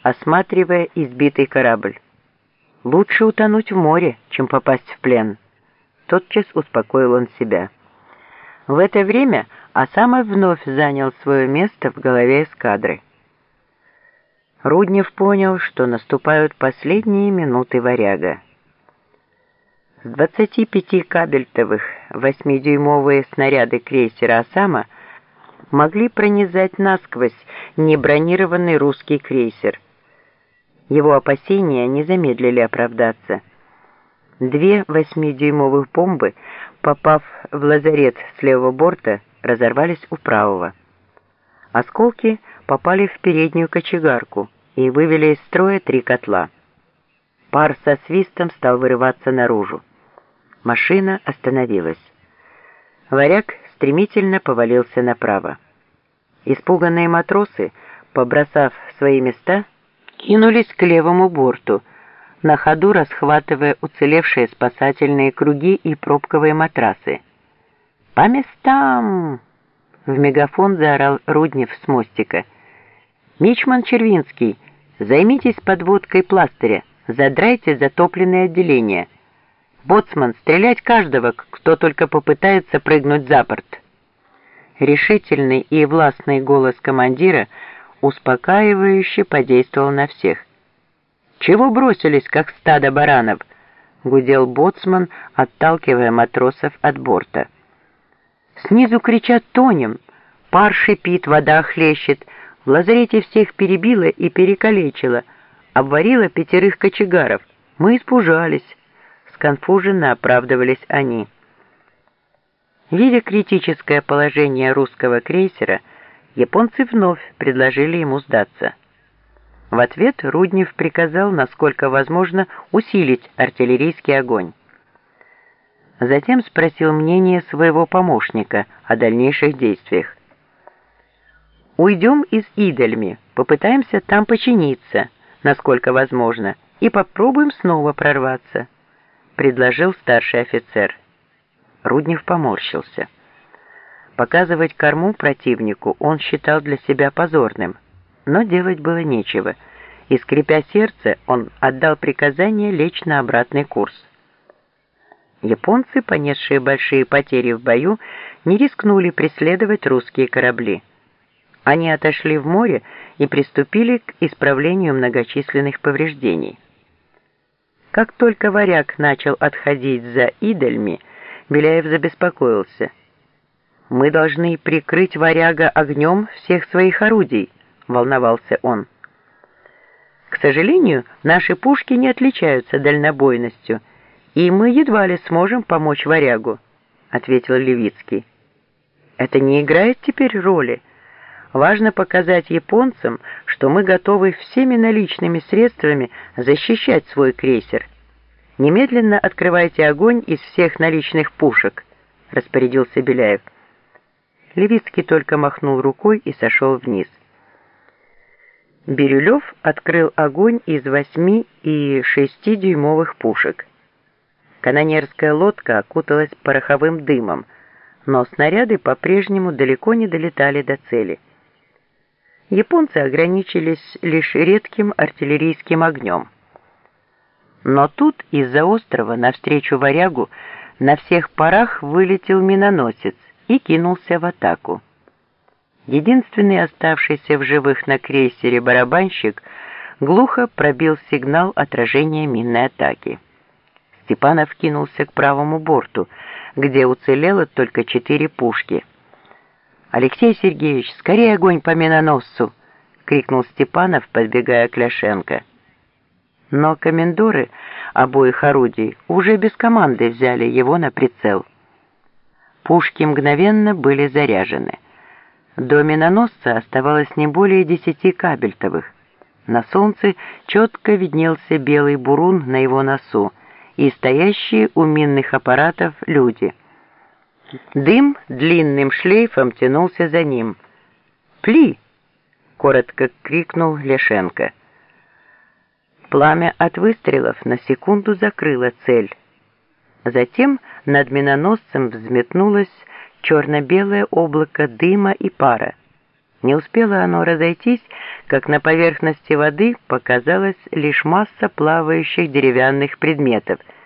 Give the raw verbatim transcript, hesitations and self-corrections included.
осматривая избитый корабль. «Лучше утонуть в море, чем попасть в плен», — тотчас успокоил он себя. В это время Осама вновь занял свое место в голове эскадры. Руднев понял, что наступают последние минуты «Варяга». С двадцати пяти кабельтовых восьмидюймовые снаряды крейсера «Осама» могли пронизать насквозь небронированный русский крейсер. Его опасения не замедлили оправдаться. Две восьмидюймовых бомбы, попав в лазарет с левого борта, разорвались у правого. Осколки попали в переднюю кочегарку и вывели из строя три котла. Пар со свистом стал вырываться наружу. Машина остановилась. «Варяг» стремительно повалился направо. Испуганные матросы, побросав свои места, кинулись к левому борту, на ходу расхватывая уцелевшие спасательные круги и пробковые матрасы. «По местам!» — в мегафон заорал Руднев с мостика. «Мичман Червинский, займитесь подводкой пластыря, задрайте затопленное отделение. Боцман, стрелять каждого, кто только попытается прыгнуть за борт». Решительный и властный голос командира успокаивающе подействовал на всех. «Чего бросились, как стадо баранов?» — гудел боцман, отталкивая матросов от борта. «Снизу кричат: тонем! Пар шипит, вода хлещет, в лазарете всех перебило и перекалечило, обварило пятерых кочегаров. Мы испужались!» — сконфуженно оправдывались они. Видя критическое положение русского крейсера, японцы вновь предложили ему сдаться. В ответ Руднев приказал, насколько возможно, усилить артиллерийский огонь. Затем спросил мнение своего помощника о дальнейших действиях. «Уйдем из Идельми, попытаемся там починиться, насколько возможно, и попробуем снова прорваться», — предложил старший офицер. Руднев поморщился. Показывать корму противнику он считал для себя позорным, но делать было нечего, и, скрипя сердце, он отдал приказание лечь на обратный курс. Японцы, понесшие большие потери в бою, не рискнули преследовать русские корабли. Они отошли в море и приступили к исправлению многочисленных повреждений. Как только «Варяг» начал отходить за Идельми, Беляев забеспокоился. «Мы должны прикрыть «Варяга» огнем всех своих орудий», — волновался он. «К сожалению, наши пушки не отличаются дальнобойностью, и мы едва ли сможем помочь «Варягу», — ответил Левицкий. «Это не играет теперь роли. Важно показать японцам, что мы готовы всеми наличными средствами защищать свой крейсер. Немедленно открывайте огонь из всех наличных пушек», — распорядился Беляев. Левицкий только махнул рукой и сошел вниз. Бирюлев открыл огонь из восьми и шестидюймовых пушек. Канонерская лодка окуталась пороховым дымом, но снаряды по-прежнему далеко не долетали до цели. Японцы ограничились лишь редким артиллерийским огнем. Но тут из-за острова навстречу «Варягу» на всех парах вылетел миноносец и кинулся в атаку. Единственный оставшийся в живых на крейсере барабанщик глухо пробил сигнал отражения минной атаки. Степанов кинулся к правому борту, где уцелело только четыре пушки. «Алексей Сергеевич, скорее огонь по миноносцу!» — крикнул Степанов, подбегая к Ляшенко. Но комендоры обоих орудий уже без команды взяли его на прицел. Пушки мгновенно были заряжены. До миноносца оставалось не более десяти кабельтовых. На солнце четко виднелся белый бурун на его носу и стоящие у минных аппаратов люди. Дым длинным шлейфом тянулся за ним. «Пли!» — коротко крикнул Ляшенко. Пламя от выстрелов на секунду закрыло цель. Затем над миноносцем взметнулось черно-белое облако дыма и пара. Не успело оно разойтись, как на поверхности воды показалась лишь масса плавающих деревянных предметов —